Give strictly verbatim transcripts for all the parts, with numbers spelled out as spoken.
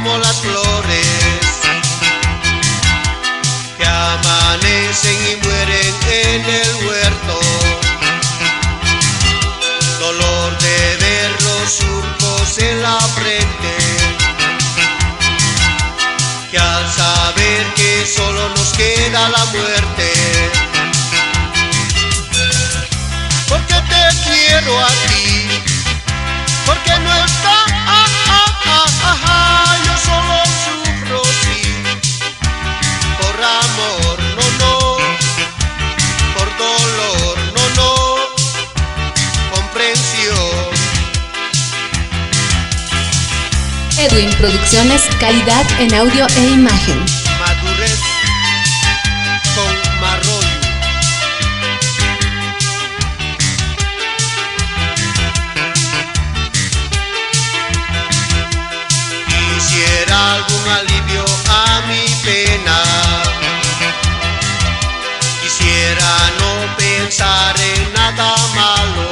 como las flores que amanecen y mueren en el huerto. Dolor de ver los surcos en la frente, que al saber que solo nos queda la muerte. Porque te quiero a ti, porque no está, ah, ah, ah, ah, ah, yo solo sufro, sí, por amor, no, no, por dolor, no, no, comprensión. Edwin Producciones, calidad en audio e imagen. Madurez con Marrollo. Quisiera algún alivio a mi pena, quisiera no pensar en nada malo,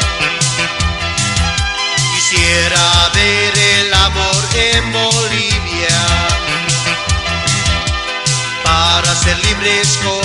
quisiera ver el amor en Bolivia, para ser libres con